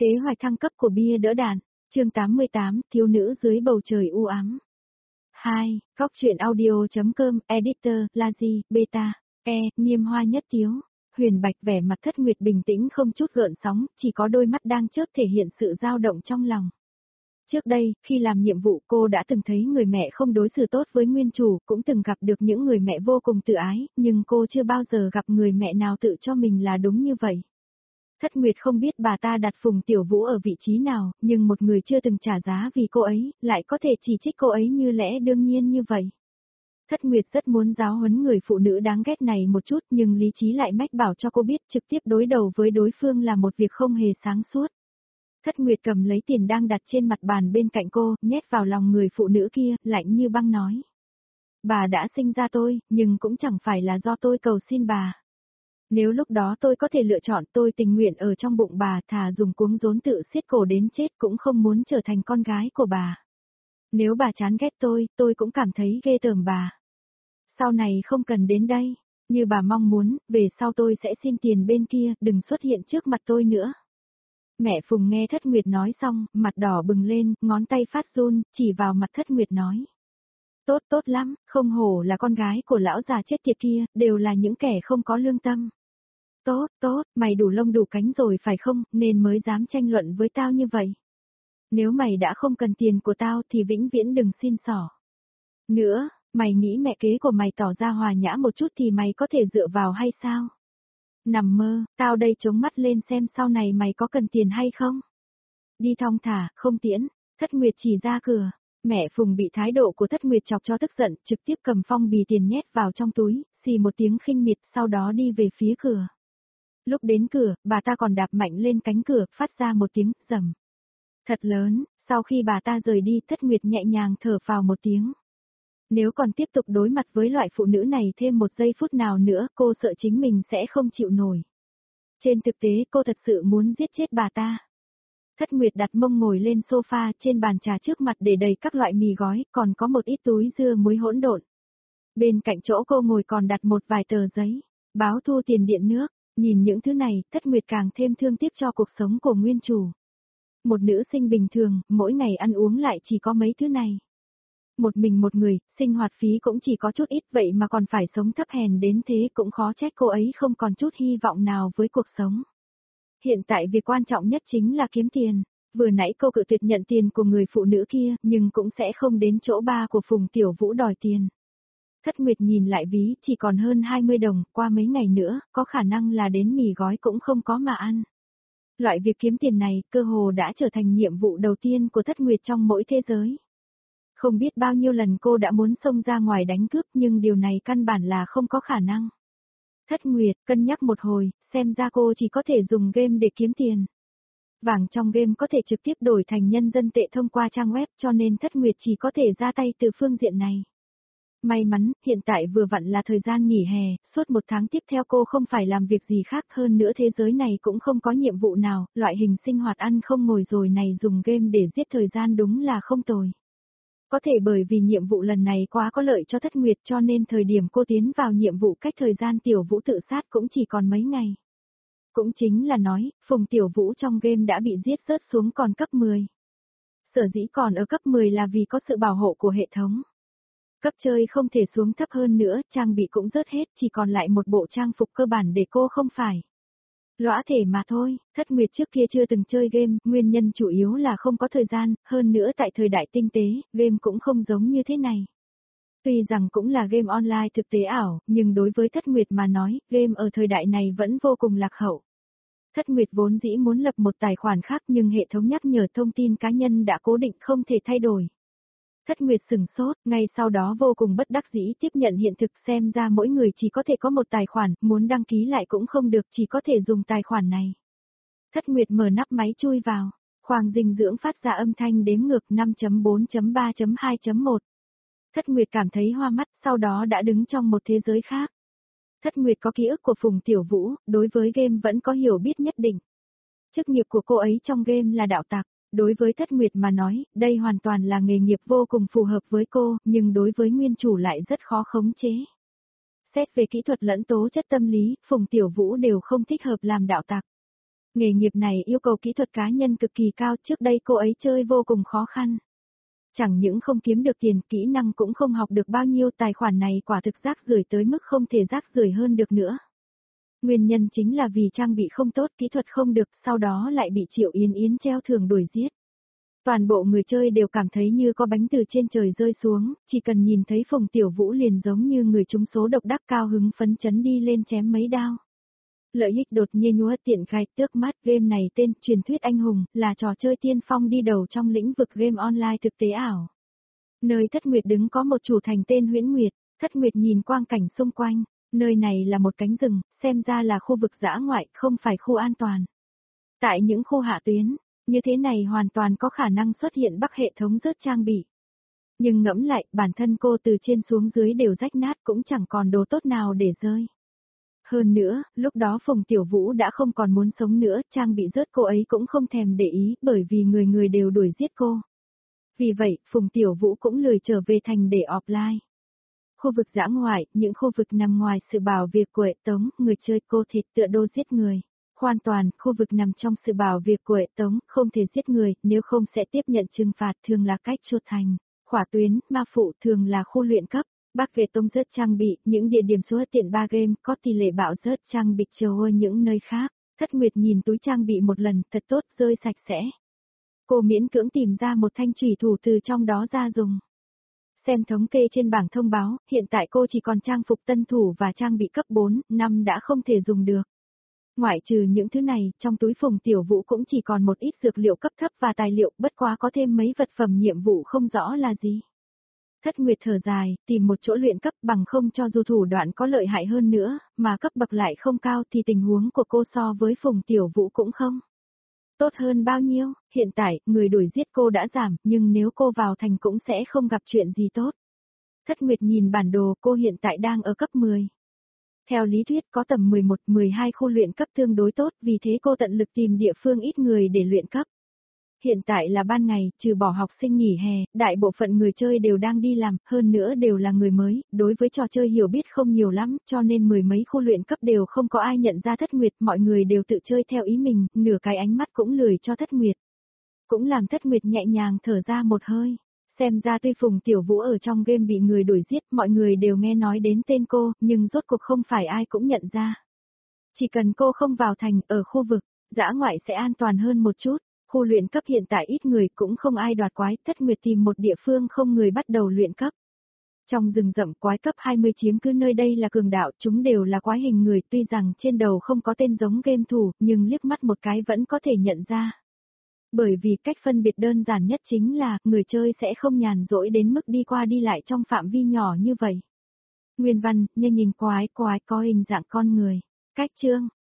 Kế hoạch thăng cấp của bia đỡ đạn, chương 88, thiếu nữ dưới bầu trời u ám. 2. Góc truyện audio.com, editor, Lazy, beta, Niêm Hoa Nhất Tiếu. Huyền Bạch vẻ mặt Thất Nguyệt bình tĩnh không chút gợn sóng, chỉ có đôi mắt đang chớp thể hiện sự dao động trong lòng. Trước đây, khi làm nhiệm vụ cô đã từng thấy người mẹ không đối xử tốt với nguyên chủ, cũng từng gặp được những người mẹ vô cùng tự ái, nhưng cô chưa bao giờ gặp người mẹ nào tự cho mình là đúng như vậy. Thất Nguyệt không biết bà ta đặt Phùng Tiểu Vũ ở vị trí nào, nhưng một người chưa từng trả giá vì cô ấy, lại có thể chỉ trích cô ấy như lẽ đương nhiên như vậy. Thất Nguyệt rất muốn giáo huấn người phụ nữ đáng ghét này một chút, nhưng lý trí lại mách bảo cho cô biết trực tiếp đối đầu với đối phương là một việc không hề sáng suốt. Thất Nguyệt cầm lấy tiền đang đặt trên mặt bàn bên cạnh cô, nhét vào lòng người phụ nữ kia, lạnh như băng nói. Bà đã sinh ra tôi, nhưng cũng chẳng phải là do tôi cầu xin bà. Nếu lúc đó tôi có thể lựa chọn, tôi tình nguyện ở trong bụng bà, thà dùng cuống rốn tự xiết cổ đến chết cũng không muốn trở thành con gái của bà. Nếu bà chán ghét tôi cũng cảm thấy ghê tởm bà. Sau này không cần đến đây, như bà mong muốn, về sau tôi sẽ xin tiền bên kia, đừng xuất hiện trước mặt tôi nữa. Mẹ Phùng nghe Thất Nguyệt nói xong, mặt đỏ bừng lên, ngón tay phát run, chỉ vào mặt Thất Nguyệt nói. Tốt lắm, không hổ là con gái của lão già chết tiệt kia, đều là những kẻ không có lương tâm. Tốt, mày đủ lông đủ cánh rồi phải không, nên mới dám tranh luận với tao như vậy. Nếu mày đã không cần tiền của tao thì vĩnh viễn đừng xin xỏ. Nữa, mày nghĩ mẹ kế của mày tỏ ra hòa nhã một chút thì mày có thể dựa vào hay sao? Nằm mơ, tao đây chống mắt lên xem sau này mày có cần tiền hay không? Đi thong thả, không tiễn. Thất Nguyệt chỉ ra cửa. Mẹ Phùng bị thái độ của Thất Nguyệt chọc cho tức giận, trực tiếp cầm phong bì tiền nhét vào trong túi, xì một tiếng khinh miệt, sau đó đi về phía cửa. Lúc đến cửa, bà ta còn đạp mạnh lên cánh cửa, phát ra một tiếng rầm thật lớn. Sau khi bà ta rời đi, Thất Nguyệt nhẹ nhàng thở phào một tiếng. Nếu còn tiếp tục đối mặt với loại phụ nữ này thêm một giây phút nào nữa, cô sợ chính mình sẽ không chịu nổi. Trên thực tế, cô thật sự muốn giết chết bà ta. Thất Nguyệt đặt mông ngồi lên sofa, trên bàn trà trước mặt để đầy các loại mì gói, còn có một ít túi dưa muối hỗn độn. Bên cạnh chỗ cô ngồi còn đặt một vài tờ giấy, báo thu tiền điện nước. Nhìn những thứ này, Thất Nguyệt càng thêm thương tiếc cho cuộc sống của nguyên chủ. Một nữ sinh bình thường, mỗi ngày ăn uống lại chỉ có mấy thứ này. Một mình một người, sinh hoạt phí cũng chỉ có chút ít, vậy mà còn phải sống thấp hèn đến thế, cũng khó trách cô ấy không còn chút hy vọng nào với cuộc sống. Hiện tại việc quan trọng nhất chính là kiếm tiền. Vừa nãy cô cự tuyệt nhận tiền của người phụ nữ kia, nhưng cũng sẽ không đến chỗ ba của Phùng Tiểu Vũ đòi tiền. Thất Nguyệt nhìn lại ví, chỉ còn hơn 20 đồng, qua mấy ngày nữa, có khả năng là đến mì gói cũng không có mà ăn. Loại việc kiếm tiền này, cơ hồ đã trở thành nhiệm vụ đầu tiên của Thất Nguyệt trong mỗi thế giới. Không biết bao nhiêu lần cô đã muốn xông ra ngoài đánh cướp, nhưng điều này căn bản là không có khả năng. Thất Nguyệt, cân nhắc một hồi, xem ra cô chỉ có thể dùng game để kiếm tiền. Vàng trong game có thể trực tiếp đổi thành nhân dân tệ thông qua trang web, cho nên Thất Nguyệt chỉ có thể ra tay từ phương diện này. May mắn, hiện tại vừa vặn là thời gian nghỉ hè, suốt một tháng tiếp theo cô không phải làm việc gì khác, hơn nữa thế giới này cũng không có nhiệm vụ nào, loại hình sinh hoạt ăn không ngồi rồi này dùng game để giết thời gian đúng là không tồi. Có thể bởi vì nhiệm vụ lần này quá có lợi cho Thất Nguyệt cho nên thời điểm cô tiến vào nhiệm vụ cách thời gian Tiểu Vũ tự sát cũng chỉ còn mấy ngày. Cũng chính là nói, Phùng Tiểu Vũ trong game đã bị giết rớt xuống còn cấp 10. Sở dĩ còn ở cấp 10 là vì có sự bảo hộ của hệ thống. Cấp chơi không thể xuống thấp hơn nữa, trang bị cũng rớt hết, chỉ còn lại một bộ trang phục cơ bản để cô không phải lõa thể mà thôi. Thất Nguyệt trước kia chưa từng chơi game, nguyên nhân chủ yếu là không có thời gian, hơn nữa tại thời đại tinh tế, game cũng không giống như thế này. Tuy rằng cũng là game online thực tế ảo, nhưng đối với Thất Nguyệt mà nói, game ở thời đại này vẫn vô cùng lạc hậu. Thất Nguyệt vốn dĩ muốn lập một tài khoản khác nhưng hệ thống nhắc nhở thông tin cá nhân đã cố định không thể thay đổi. Thất Nguyệt sừng sốt, ngay sau đó vô cùng bất đắc dĩ tiếp nhận hiện thực, xem ra mỗi người chỉ có thể có một tài khoản, muốn đăng ký lại cũng không được, chỉ có thể dùng tài khoản này. Thất Nguyệt mở nắp máy chui vào, khoang dinh dưỡng phát ra âm thanh đếm ngược 5.4.3.2.1. Thất Nguyệt cảm thấy hoa mắt, sau đó đã đứng trong một thế giới khác. Thất Nguyệt có ký ức của Phùng Tiểu Vũ, đối với game vẫn có hiểu biết nhất định. Chức nghiệp của cô ấy trong game là đạo tặc. Đối với Thất Nguyệt mà nói, đây hoàn toàn là nghề nghiệp vô cùng phù hợp với cô, nhưng đối với nguyên chủ lại rất khó khống chế. Xét về kỹ thuật lẫn tố chất tâm lý, Phùng Tiểu Vũ đều không thích hợp làm đạo tặc. Nghề nghiệp này yêu cầu kỹ thuật cá nhân cực kỳ cao, trước đây cô ấy chơi vô cùng khó khăn. Chẳng những không kiếm được tiền, kỹ năng cũng không học được bao nhiêu, tài khoản này quả thực rác rưởi tới mức không thể rác rưởi hơn được nữa. Nguyên nhân chính là vì trang bị không tốt, kỹ thuật không được, sau đó lại bị Triệu Yến Yến treo thưởng đuổi giết. Toàn bộ người chơi đều cảm thấy như có bánh từ trên trời rơi xuống, chỉ cần nhìn thấy Phùng Tiểu Vũ liền giống như người trúng số độc đắc, cao hứng phấn chấn đi lên chém mấy đao. Lợi ích đột nhiên nhúa tiện gai tước mắt. Game này tên Truyền thuyết anh hùng, là trò chơi tiên phong đi đầu trong lĩnh vực game online thực tế ảo. Nơi Thất Nguyệt đứng có một chủ thành tên Huyễn Nguyệt. Thất Nguyệt nhìn quang cảnh xung quanh, nơi này là một cánh rừng, xem ra là khu vực dã ngoại, không phải khu an toàn. Tại những khu hạ tuyến, như thế này hoàn toàn có khả năng xuất hiện bắc hệ thống rớt trang bị. Nhưng ngẫm lại, bản thân cô từ trên xuống dưới đều rách nát, cũng chẳng còn đồ tốt nào để rơi. Hơn nữa, lúc đó Phùng Tiểu Vũ đã không còn muốn sống nữa, trang bị rớt cô ấy cũng không thèm để ý, bởi vì người người đều đuổi giết cô. Vì vậy, Phùng Tiểu Vũ cũng lười trở về thành để offline. Khu vực dã ngoại, những khu vực nằm ngoài sự bảo vệ của hệ thống, người chơi cô thịt tựa đô giết người. Hoàn toàn, khu vực nằm trong sự bảo vệ của hệ thống, không thể giết người, nếu không sẽ tiếp nhận trừng phạt, thường là cách chuột thành. Khỏa tuyến, ma phụ thường là khu luyện cấp. Bắc về tông rớt trang bị, những địa điểm số tiện 3 game có tỷ lệ bạo rớt trang bị chiều hơn những nơi khác. Thất Nguyệt nhìn túi trang bị một lần, thật tốt, rơi sạch sẽ. Cô miễn cưỡng tìm ra một thanh chủy thủ từ trong đó ra dùng. Xem thống kê trên bảng thông báo, hiện tại cô chỉ còn trang phục tân thủ và trang bị cấp 4, 5 đã không thể dùng được. Ngoại trừ những thứ này, trong túi Phùng Tiểu Vũ cũng chỉ còn một ít dược liệu cấp thấp và tài liệu, bất quá có thêm mấy vật phẩm nhiệm vụ không rõ là gì. Thất Nguyệt thở dài, tìm một chỗ luyện cấp, bằng không cho dù thủ đoạn có lợi hại hơn nữa, mà cấp bậc lại không cao thì tình huống của cô so với Phùng Tiểu Vũ cũng không tốt hơn bao nhiêu. Hiện tại, người đuổi giết cô đã giảm, nhưng nếu cô vào thành cũng sẽ không gặp chuyện gì tốt. Thất Nguyệt nhìn bản đồ, cô hiện tại đang ở cấp 10. Theo lý thuyết có tầm 11, 12 khu luyện cấp tương đối tốt, vì thế cô tận lực tìm địa phương ít người để luyện cấp. Hiện tại là ban ngày, trừ bỏ học sinh nghỉ hè, đại bộ phận người chơi đều đang đi làm, hơn nữa đều là người mới, đối với trò chơi hiểu biết không nhiều lắm, cho nên mười mấy khu luyện cấp đều không có ai nhận ra Thất Nguyệt, mọi người đều tự chơi theo ý mình, nửa cái ánh mắt cũng lười cho Thất Nguyệt. Cũng làm Thất Nguyệt nhẹ nhàng thở ra một hơi. Xem ra tuy Phùng Tiểu Vũ ở trong game bị người đuổi giết, mọi người đều nghe nói đến tên cô, nhưng rốt cuộc không phải ai cũng nhận ra. Chỉ cần cô không vào thành, ở khu vực dã ngoại sẽ an toàn hơn một chút. Khu luyện cấp hiện tại ít người, cũng không ai đoạt quái, Thất Nguyệt tìm một địa phương không người bắt đầu luyện cấp. Trong rừng rậm quái cấp 20 chiếm cứ nơi đây là cường đạo, chúng đều là quái hình người, tuy rằng trên đầu không có tên giống game thủ, nhưng liếc mắt một cái vẫn có thể nhận ra. Bởi vì cách phân biệt đơn giản nhất chính là, người chơi sẽ không nhàn rỗi đến mức đi qua đi lại trong phạm vi nhỏ như vậy. Nguyên văn, như nhìn quái có hình dạng con người. Cách chương